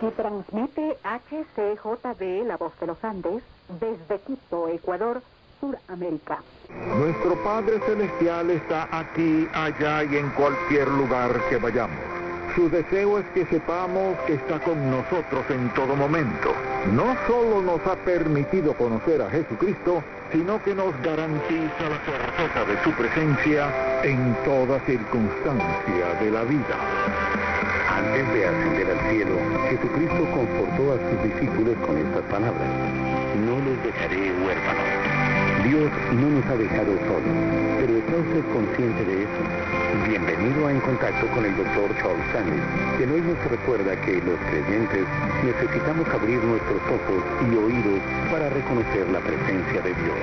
Y transmite HCJB, La Voz de los Andes, desde Quito, Ecuador, Suramérica. Nuestro Padre Celestial está aquí, allá y en cualquier lugar que vayamos. Su deseo es que sepamos que está con nosotros en todo momento. No solo nos ha permitido conocer a Jesucristo, sino que nos garantiza la certeza de su presencia en toda circunstancia de la vida. Antes de ascender al cielo, Jesucristo confortó a sus discípulos con estas palabras: no los dejaré huérfanos. Dios no nos ha dejado solos, pero ¿está usted consciente de eso? Bienvenido a En Contacto con el Dr. Charles Stanley, quien hoy nos recuerda que los creyentes necesitamos abrir nuestros ojos y oídos para reconocer la presencia de Dios.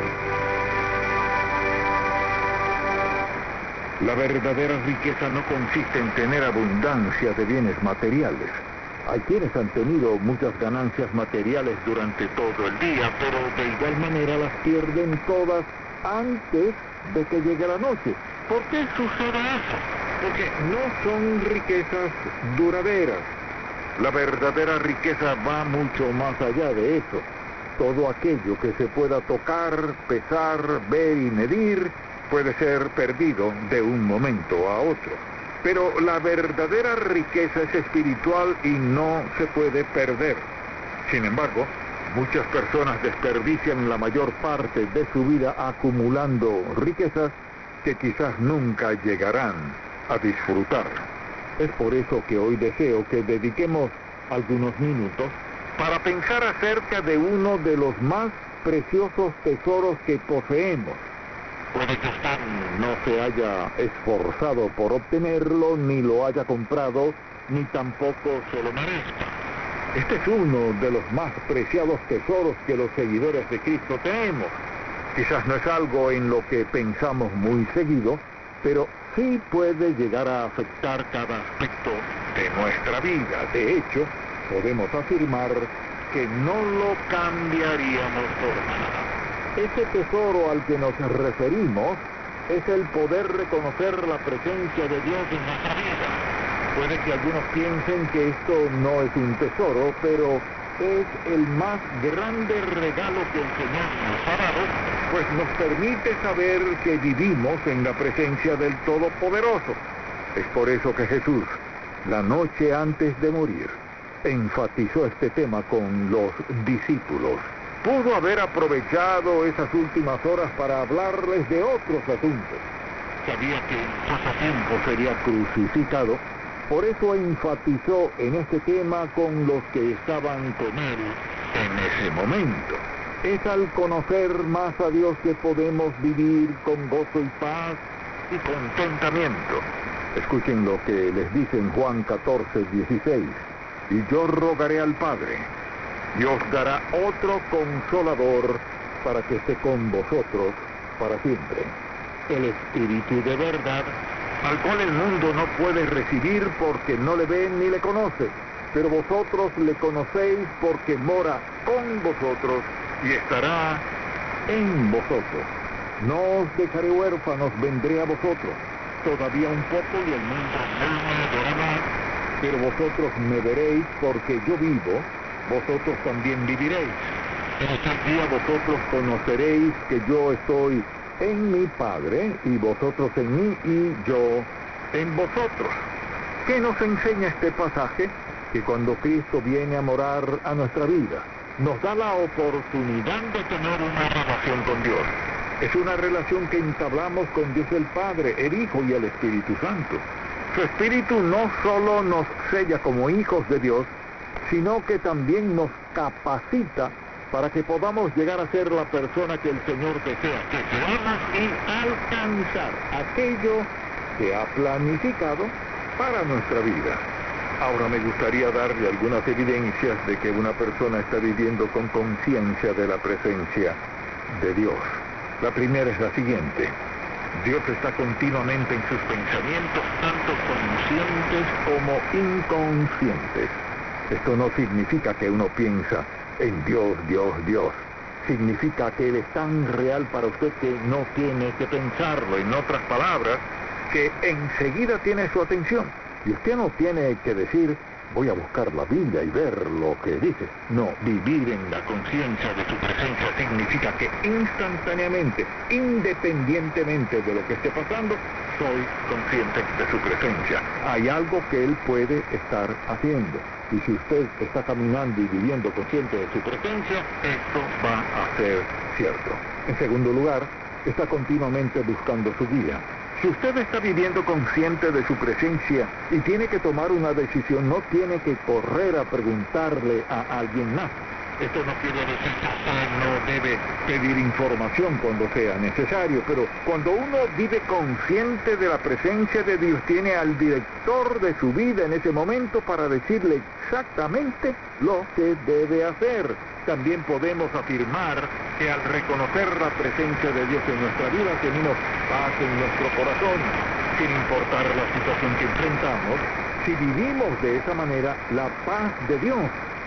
La verdadera riqueza no consiste en tener abundancia de bienes materiales. Hay quienes han tenido muchas ganancias materiales durante todo el día, pero de igual manera las pierden todas antes de que llegue la noche. ¿Por qué sucede eso? Porque no son riquezas duraderas. La verdadera riqueza va mucho más allá de eso. Todo aquello que se pueda tocar, pesar, ver y medir puede ser perdido de un momento a otro. Pero la verdadera riqueza es espiritual y no se puede perder. Sin embargo, muchas personas desperdician la mayor parte de su vida acumulando riquezas que quizás nunca llegarán a disfrutar. Es por eso que hoy deseo que dediquemos algunos minutos para pensar acerca de uno de los más preciosos tesoros que poseemos. Puede que usted no se haya esforzado por obtenerlo, ni lo haya comprado, ni tampoco se lo merezca. Este es uno de los más preciados tesoros que los seguidores de Cristo tenemos. Quizás no es algo en lo que pensamos muy seguido, pero sí puede llegar a afectar cada aspecto de nuestra vida. De hecho, podemos afirmar que no lo cambiaríamos por nada. Ese tesoro al que nos referimos es el poder reconocer la presencia de Dios en nuestra vida. Puede que algunos piensen que esto no es un tesoro, pero es el más grande regalo que el Señor nos ha dado, pues nos permite saber que vivimos en la presencia del Todopoderoso. Es por eso que Jesús, la noche antes de morir, enfatizó este tema con los discípulos. Pudo haber aprovechado esas últimas horas para hablarles de otros asuntos. Sabía que en poco tiempo sería crucificado, por eso enfatizó en este tema con los que estaban con él en ese momento. Es al conocer más a Dios que podemos vivir con gozo y paz y contentamiento. Escuchen lo que les dice en Juan 14:16. Y yo rogaré al Padre, y os dará otro consolador para que esté con vosotros para siempre. El Espíritu de verdad, al cual el mundo no puede recibir porque no le ve ni le conoce, pero vosotros le conocéis porque mora con vosotros y estará en vosotros. No os dejaré huérfanos, vendré a vosotros. Todavía un poco y el mundo no me verá más, pero vosotros me veréis porque yo vivo, vosotros también viviréis. En aquel día vosotros conoceréis que yo estoy en mi Padre, y vosotros en mí, y yo en vosotros. ¿Qué nos enseña este pasaje? Que cuando Cristo viene a morar a nuestra vida, nos da la oportunidad de tener una relación con Dios. Es una relación que entablamos con Dios el Padre, el Hijo y el Espíritu Santo. Su Espíritu no solo nos sella como hijos de Dios, sino que también nos capacita para que podamos llegar a ser la persona que el Señor desea que seamos y alcanzar aquello que ha planificado para nuestra vida. Ahora me gustaría darle algunas evidencias de que una persona está viviendo con conciencia de la presencia de Dios. La primera es la siguiente: Dios está continuamente en sus pensamientos, tanto conscientes como inconscientes. Esto no significa que uno piensa en Dios, Dios, Dios. Significa que Él es tan real para usted que no tiene que pensarlo. En otras palabras, que enseguida tiene su atención. Y usted no tiene que decir, voy a buscar la Biblia y ver lo que dice. No, vivir en la conciencia de su presencia significa que instantáneamente, independientemente de lo que esté pasando, soy consciente de su presencia. Hay algo que Él puede estar haciendo. Y si usted está caminando y viviendo consciente de su presencia, esto va a ser cierto. En segundo lugar, está continuamente buscando su guía. Si usted está viviendo consciente de su presencia y tiene que tomar una decisión, no tiene que correr a preguntarle a alguien más. Esto no quiere decir que usted no debe pedir información cuando sea necesario, pero cuando uno vive consciente de la presencia de Dios, tiene al director de su vida en ese momento para decirle exactamente lo que debe hacer. También podemos afirmar que al reconocer la presencia de Dios en nuestra vida, tenemos paz en nuestro corazón, sin importar la situación que enfrentamos. Si vivimos de esa manera, la paz de Dios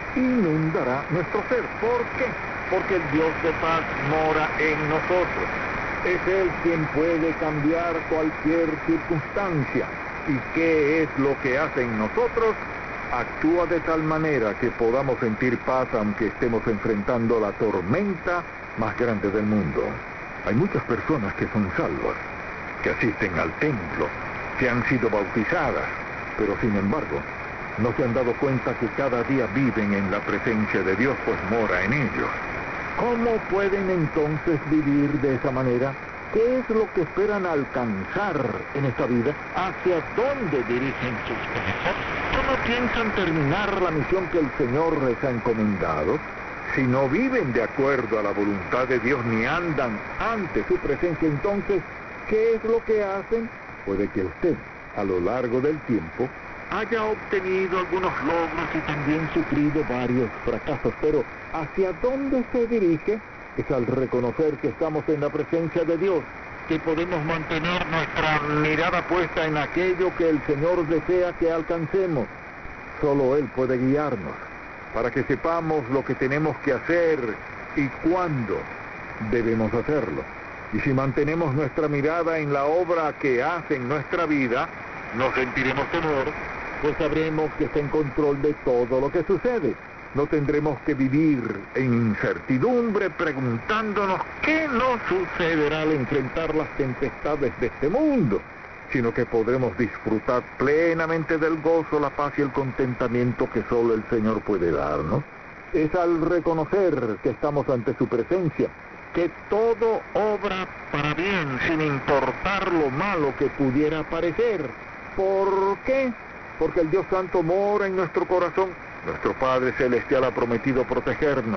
inundará nuestro ser. ¿Por qué? Porque el Dios de paz mora en nosotros. Es Él quien puede cambiar cualquier circunstancia. ¿Y qué es lo que hace en nosotros? Actúa de tal manera que podamos sentir paz aunque estemos enfrentando la tormenta más grande del mundo. Hay muchas personas que son salvas, que asisten al templo, que han sido bautizadas, pero sin embargo, no se han dado cuenta que cada día viven en la presencia de Dios, pues mora en ellos. ¿Cómo pueden entonces vivir de esa manera? ¿Qué es lo que esperan alcanzar en esta vida? ¿Hacia dónde dirigen sus pasos? ¿Cómo piensan terminar la misión que el Señor les ha encomendado? Si no viven de acuerdo a la voluntad de Dios ni andan ante su presencia, entonces, ¿qué es lo que hacen? Puede que usted, a lo largo del tiempo, haya obtenido algunos logros y también sufrido varios fracasos, pero ¿hacia dónde se dirige? Es al reconocer que estamos en la presencia de Dios, que podemos mantener nuestra mirada puesta en aquello que el Señor desea que alcancemos. Solo Él puede guiarnos, para que sepamos lo que tenemos que hacer y cuándo debemos hacerlo. Y si mantenemos nuestra mirada en la obra que hace en nuestra vida, no sentiremos temor, pues sabremos que está en control de todo lo que sucede. No tendremos que vivir en incertidumbre preguntándonos qué nos sucederá al enfrentar las tempestades de este mundo, sino que podremos disfrutar plenamente del gozo, la paz y el contentamiento que solo el Señor puede darnos. Es al reconocer que estamos ante su presencia, que todo obra para bien, sin importar lo malo que pudiera parecer. ¿Por qué? Porque el Dios Santo mora en nuestro corazón. Nuestro Padre Celestial ha prometido protegernos,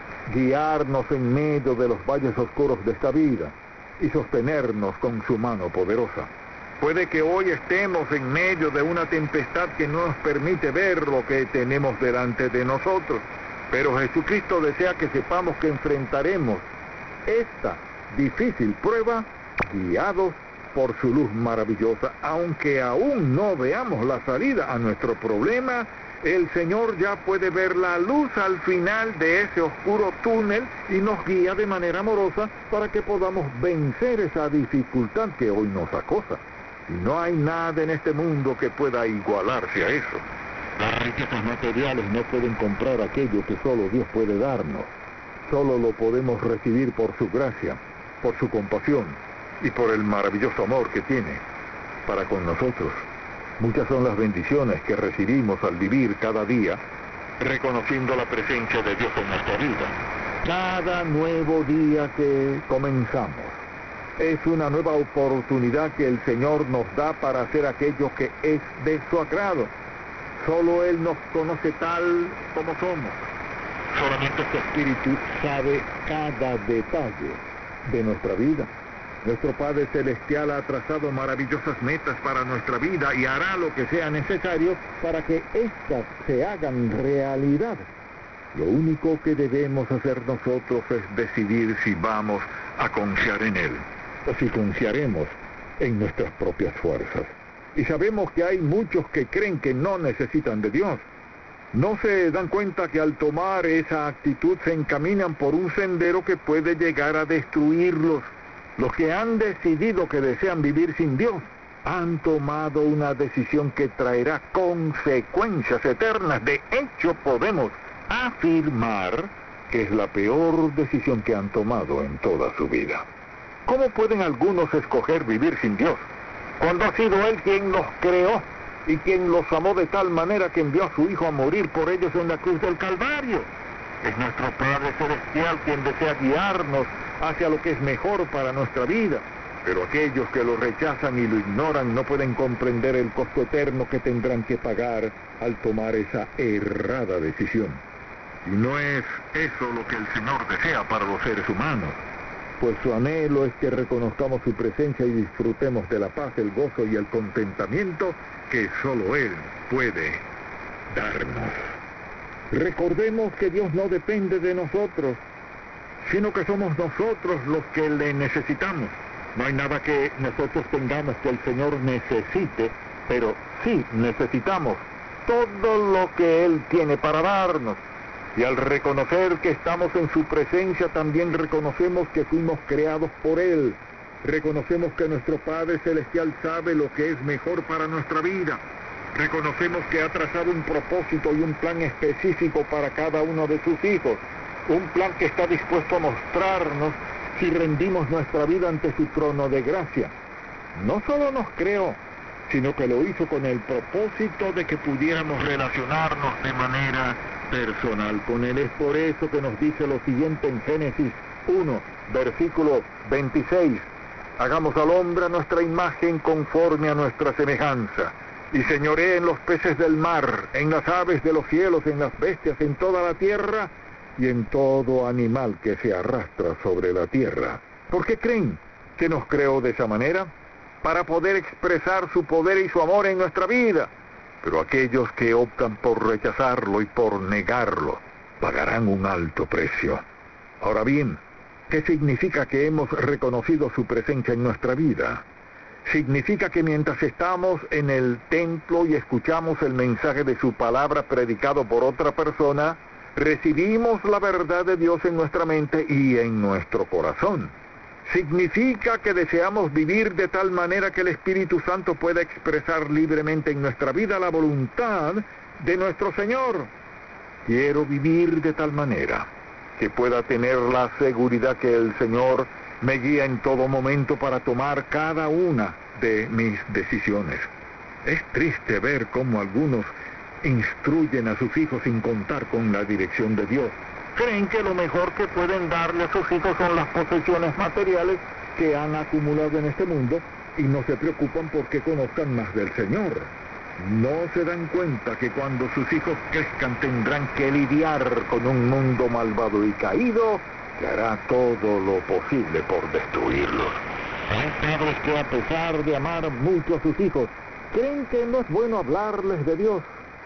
guiarnos en medio de los valles oscuros de esta vida y sostenernos con su mano poderosa. Puede que hoy estemos en medio de una tempestad que no nos permite ver lo que tenemos delante de nosotros, pero Jesucristo desea que sepamos que enfrentaremos esta difícil prueba guiados por su luz maravillosa. Aunque aún no veamos la salida a nuestro problema, el Señor ya puede ver la luz al final de ese oscuro túnel y nos guía de manera amorosa para que podamos vencer esa dificultad que hoy nos acosa. Y no hay nada en este mundo que pueda igualarse a eso. Las riquezas materiales no pueden comprar aquello que solo Dios puede darnos. Solo lo podemos recibir por su gracia, por su compasión y por el maravilloso amor que tiene para con nosotros. Muchas son las bendiciones que recibimos al vivir cada día, reconociendo la presencia de Dios en nuestra vida. Cada nuevo día que comenzamos es una nueva oportunidad que el Señor nos da para hacer aquello que es de su agrado. Solo Él nos conoce tal como somos. Solamente su Espíritu sabe cada detalle de nuestra vida. Nuestro Padre Celestial ha trazado maravillosas metas para nuestra vida y hará lo que sea necesario para que éstas se hagan realidad. Lo único que debemos hacer nosotros es decidir si vamos a confiar en Él o si confiaremos en nuestras propias fuerzas. Y sabemos que hay muchos que creen que no necesitan de Dios. No se dan cuenta que al tomar esa actitud se encaminan por un sendero que puede llegar a destruirlos. Los que han decidido que desean vivir sin Dios Han tomado una decisión que traerá consecuencias eternas. De hecho, podemos afirmar que es la peor decisión que han tomado en toda su vida. ¿Cómo pueden algunos escoger vivir sin Dios, cuando ha sido Él quien los creó y quien los amó de tal manera que envió a su Hijo a morir por ellos en la cruz del Calvario? Es nuestro Padre Celestial quien desea guiarnos hacia lo que es mejor para nuestra vida. Pero aquellos que lo rechazan y lo ignoran no pueden comprender el costo eterno que tendrán que pagar al tomar esa errada decisión. Y no es eso lo que el Señor desea para los seres humanos, pues su anhelo es que reconozcamos su presencia y disfrutemos de la paz, el gozo y el contentamiento que solo Él puede darnos. Recordemos que Dios no depende de nosotros, sino que somos nosotros los que le necesitamos. No hay nada que nosotros tengamos que el Señor necesite, pero sí necesitamos todo lo que Él tiene para darnos. Y al reconocer que estamos en su presencia, también reconocemos que fuimos creados por Él. Reconocemos que nuestro Padre Celestial sabe lo que es mejor para nuestra vida. Reconocemos que ha trazado un propósito y un plan específico para cada uno de sus hijos. Un plan que está dispuesto a mostrarnos si rendimos nuestra vida ante su trono de gracia. No solo nos creó, sino que lo hizo con el propósito de que pudiéramos relacionarnos de manera personal con Él. Es por eso que nos dice lo siguiente en Génesis 1, versículo 26. Hagamos al hombre a nuestra imagen conforme a nuestra semejanza, y señoree en los peces del mar, en las aves de los cielos, en las bestias, en toda la tierra, y en todo animal que se arrastra sobre la tierra. ¿Por qué creen que nos creó de esa manera? Para poder expresar su poder y su amor en nuestra vida. Pero aquellos que optan por rechazarlo y por negarlo, pagarán un alto precio. Ahora bien, ¿qué significa que hemos reconocido su presencia en nuestra vida? Significa que mientras estamos en el templo y escuchamos el mensaje de su palabra predicado por otra persona, recibimos la verdad de Dios en nuestra mente y en nuestro corazón. Significa que deseamos vivir de tal manera que el Espíritu Santo pueda expresar libremente en nuestra vida la voluntad de nuestro Señor. Quiero vivir de tal manera que pueda tener la seguridad que el Señor me guía en todo momento para tomar cada una de mis decisiones. Es triste ver cómo algunos instruyen a sus hijos sin contar con la dirección de Dios. Creen que lo mejor que pueden darle a sus hijos son las posesiones materiales que han acumulado en este mundo y no se preocupan porque conozcan más del Señor. No se dan cuenta que cuando sus hijos crezcan tendrán que lidiar con un mundo malvado y caído que hará todo lo posible por destruirlos. Hay padres que a pesar de amar mucho a sus hijos, creen que no es bueno hablarles de Dios.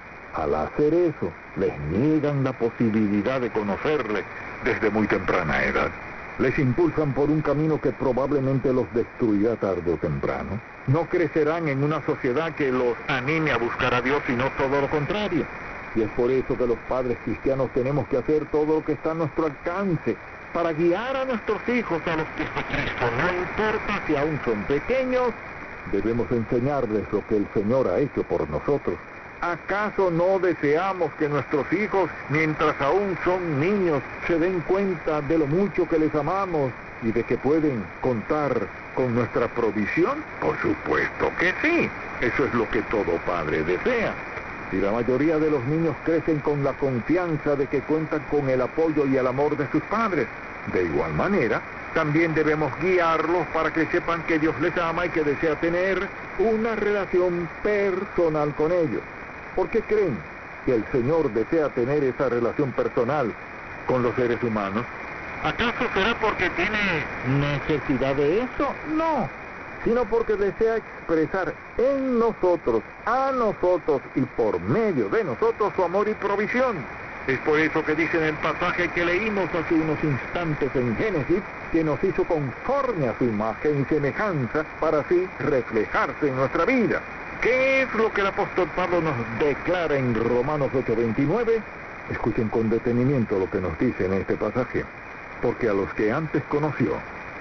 Al hacer eso, les niegan la posibilidad de conocerle desde muy temprana edad. Les impulsan por un camino que probablemente los destruirá tarde o temprano. No crecerán en una sociedad que los anime a buscar a Dios, sino todo lo contrario. Y es por eso que los padres cristianos tenemos que hacer todo lo que está a nuestro alcance para guiar a nuestros hijos a los pies de Cristo. No importa si aún son pequeños, debemos enseñarles lo que el Señor ha hecho por nosotros. ¿Acaso no deseamos que nuestros hijos, mientras aún son niños, se den cuenta de lo mucho que les amamos y de que pueden contar con nuestra provisión? Por supuesto que sí. Eso es lo que todo padre desea. Y la mayoría de los niños crecen con la confianza de que cuentan con el apoyo y el amor de sus padres. De igual manera, también debemos guiarlos para que sepan que Dios les ama y que desea tener una relación personal con ellos. ¿Por qué creen que el Señor desea tener esa relación personal con los seres humanos? ¿Acaso será porque tiene necesidad de eso? No, sino porque desea expresar en nosotros, a nosotros y por medio de nosotros su amor y provisión. Es por eso que dice en el pasaje que leímos hace unos instantes en Génesis, que nos hizo conforme a su imagen y semejanza para así reflejarse en nuestra vida. ¿Qué es lo que el apóstol Pablo nos declara en Romanos 8:29? Escuchen con detenimiento lo que nos dice en este pasaje. Porque a los que antes conoció,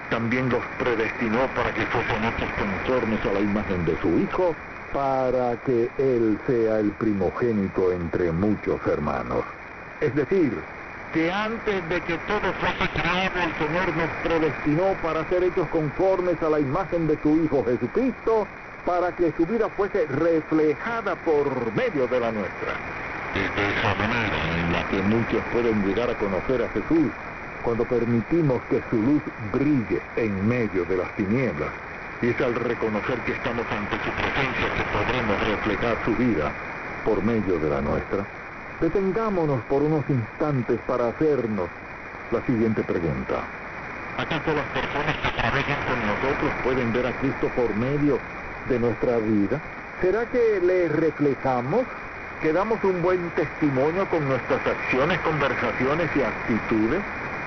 también los predestinó para que fuesen hechos conformes a la imagen de su Hijo, para que Él sea el primogénito entre muchos hermanos. Es decir, que antes de que todo fuese creado, el Señor nos predestinó para ser hechos conformes a la imagen de su Hijo Jesucristo, para que su vida fuese reflejada por medio de la nuestra. Es de esa manera en la que muchos pueden llegar a conocer a Jesús, cuando permitimos que su luz brille en medio de las tinieblas. Y es al reconocer que estamos ante su presencia que podremos reflejar su vida por medio de la nuestra. Detengámonos por unos instantes para hacernos la siguiente pregunta. ¿Acaso las personas que trabajan con nosotros pueden ver a Cristo por medio de nuestra vida? ¿Será que le reflejamos? ¿Que damos un buen testimonio con nuestras acciones, conversaciones y actitudes?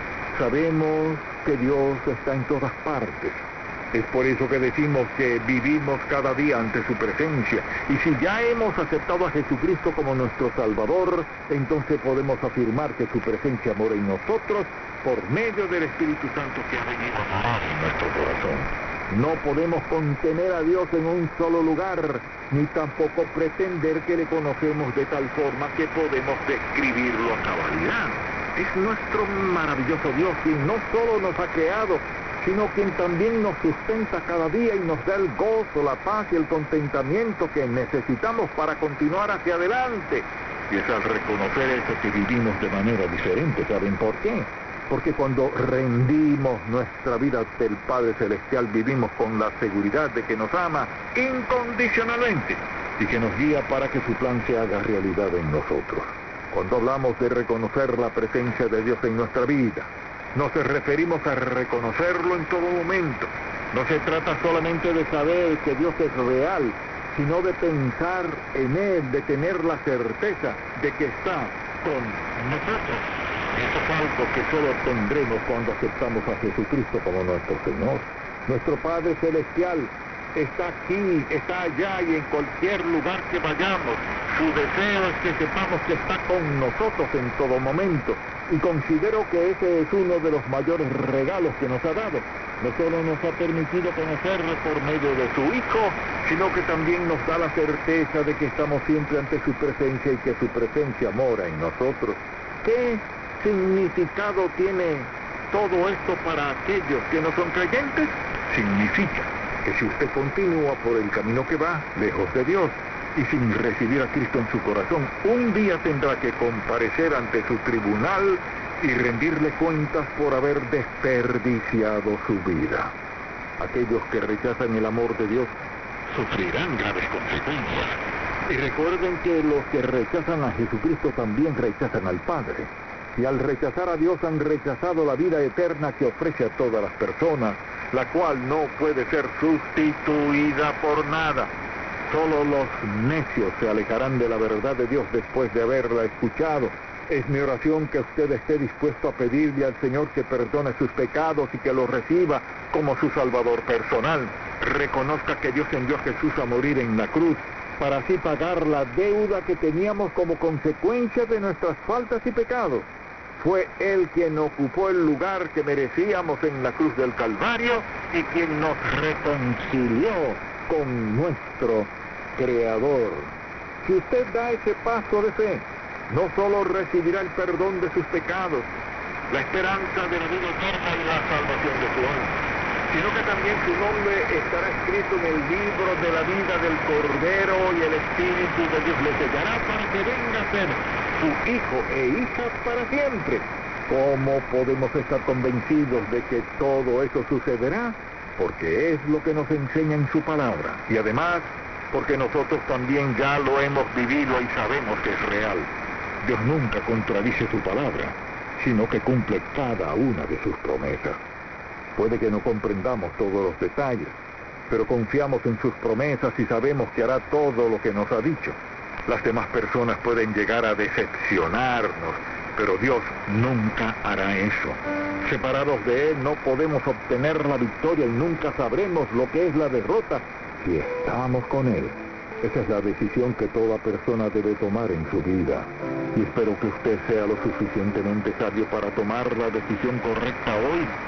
Sabemos que Dios está en todas partes. Es por eso que decimos que vivimos cada día ante su presencia. Y si ya hemos aceptado a Jesucristo como nuestro Salvador, entonces podemos afirmar que su presencia mora en nosotros por medio del Espíritu Santo que ha venido a morar en nuestro corazón. No podemos contener a Dios en un solo lugar, ni tampoco pretender que le conocemos de tal forma que podemos describirlo a cabalidad. Es nuestro maravilloso Dios quien no solo nos ha creado, sino quien también nos sustenta cada día y nos da el gozo, la paz y el contentamiento que necesitamos para continuar hacia adelante. Y es al reconocer eso que vivimos de manera diferente. ¿Saben por qué? Porque cuando rendimos nuestra vida ante el Padre Celestial, vivimos con la seguridad de que nos ama incondicionalmente y que nos guía para que su plan se haga realidad en nosotros. Cuando hablamos de reconocer la presencia de Dios en nuestra vida, nos referimos a reconocerlo en todo momento. No se trata solamente de saber que Dios es real, sino de pensar en Él, de tener la certeza de que está con nosotros. Eso es algo que solo obtendremos cuando aceptamos a Jesucristo como nuestro Señor. Nuestro Padre Celestial está aquí, está allá y en cualquier lugar que vayamos. Su deseo es que sepamos que está con nosotros en todo momento. Y considero que ese es uno de los mayores regalos que nos ha dado. No solo nos ha permitido conocerle por medio de su Hijo, sino que también nos da la certeza de que estamos siempre ante su presencia y que su presencia mora en nosotros. ¿Qué significado tiene todo esto para aquellos que no son creyentes? Significa que si usted continúa por el camino que va, lejos de Dios, y sin recibir a Cristo en su corazón, un día tendrá que comparecer ante su tribunal y rendirle cuentas por haber desperdiciado su vida. Aquellos que rechazan el amor de Dios sufrirán graves consecuencias. Y recuerden que los que rechazan a Jesucristo también rechazan al Padre. Y al rechazar a Dios han rechazado la vida eterna que ofrece a todas las personas, la cual no puede ser sustituida por nada. Solo los necios se alejarán de la verdad de Dios después de haberla escuchado. Es mi oración que usted esté dispuesto a pedirle al Señor que perdone sus pecados y que lo reciba como su Salvador personal. Reconozca que Dios envió a Jesús a morir en la cruz para así pagar la deuda que teníamos como consecuencia de nuestras faltas y pecados. Fue Él quien ocupó el lugar que merecíamos en la cruz del Calvario y quien nos reconcilió con nuestro Creador. Si usted da ese paso de fe, no solo recibirá el perdón de sus pecados, la esperanza de la vida eterna y la salvación de su alma, sino que también su nombre estará escrito en el libro de la vida del Cordero y el Espíritu de Dios le sellará para que venga a ser su hijo e hija para siempre. ¿Cómo podemos estar convencidos de que todo eso sucederá? Porque es lo que nos enseña en su palabra. Y además, porque nosotros también ya lo hemos vivido y sabemos que es real. Dios nunca contradice su palabra, sino que cumple cada una de sus promesas. Puede que no comprendamos todos los detalles, pero confiamos en sus promesas y sabemos que hará todo lo que nos ha dicho. Las demás personas pueden llegar a decepcionarnos, pero Dios nunca hará eso. Separados de Él no podemos obtener la victoria y nunca sabremos lo que es la derrota si estamos con Él. Esa es la decisión que toda persona debe tomar en su vida. Y espero que usted sea lo suficientemente sabio para tomar la decisión correcta hoy.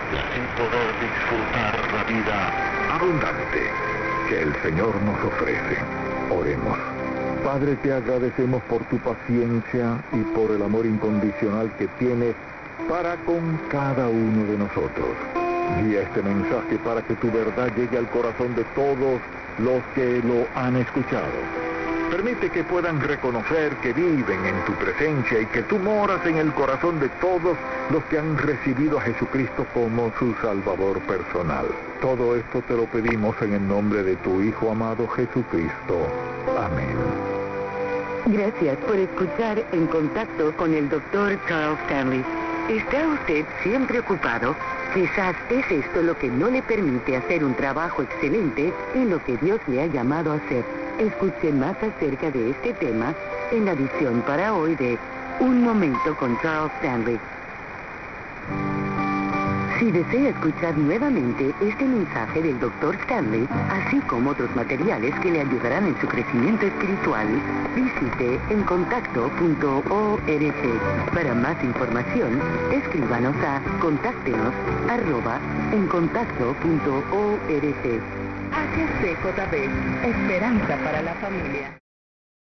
y así poder disfrutar la vida abundante que el Señor nos ofrece. Oremos. Padre, te agradecemos por tu paciencia y por el amor incondicional que tienes para con cada uno de nosotros. Guía este mensaje para que tu verdad llegue al corazón de todos los que lo han escuchado. Permite que puedan reconocer que viven en tu presencia y que tú moras en el corazón de todos los que han recibido a Jesucristo como su Salvador personal. Todo esto te lo pedimos en el nombre de tu Hijo amado Jesucristo. Amén. Gracias por escuchar En Contacto con el Dr. Charles Stanley. ¿Está usted siempre ocupado? Quizás es esto lo que no le permite hacer un trabajo excelente en lo que Dios le ha llamado a hacer. Escuche más acerca de este tema en la edición para hoy de Un Momento con Charles Stanley. Si desea escuchar nuevamente este mensaje del Dr. Stanley, así como otros materiales que le ayudarán en su crecimiento espiritual, visite encontacto.org. Para más información, escríbanos a contáctenos@encontacto.org. HCJB, Esperanza para la Familia.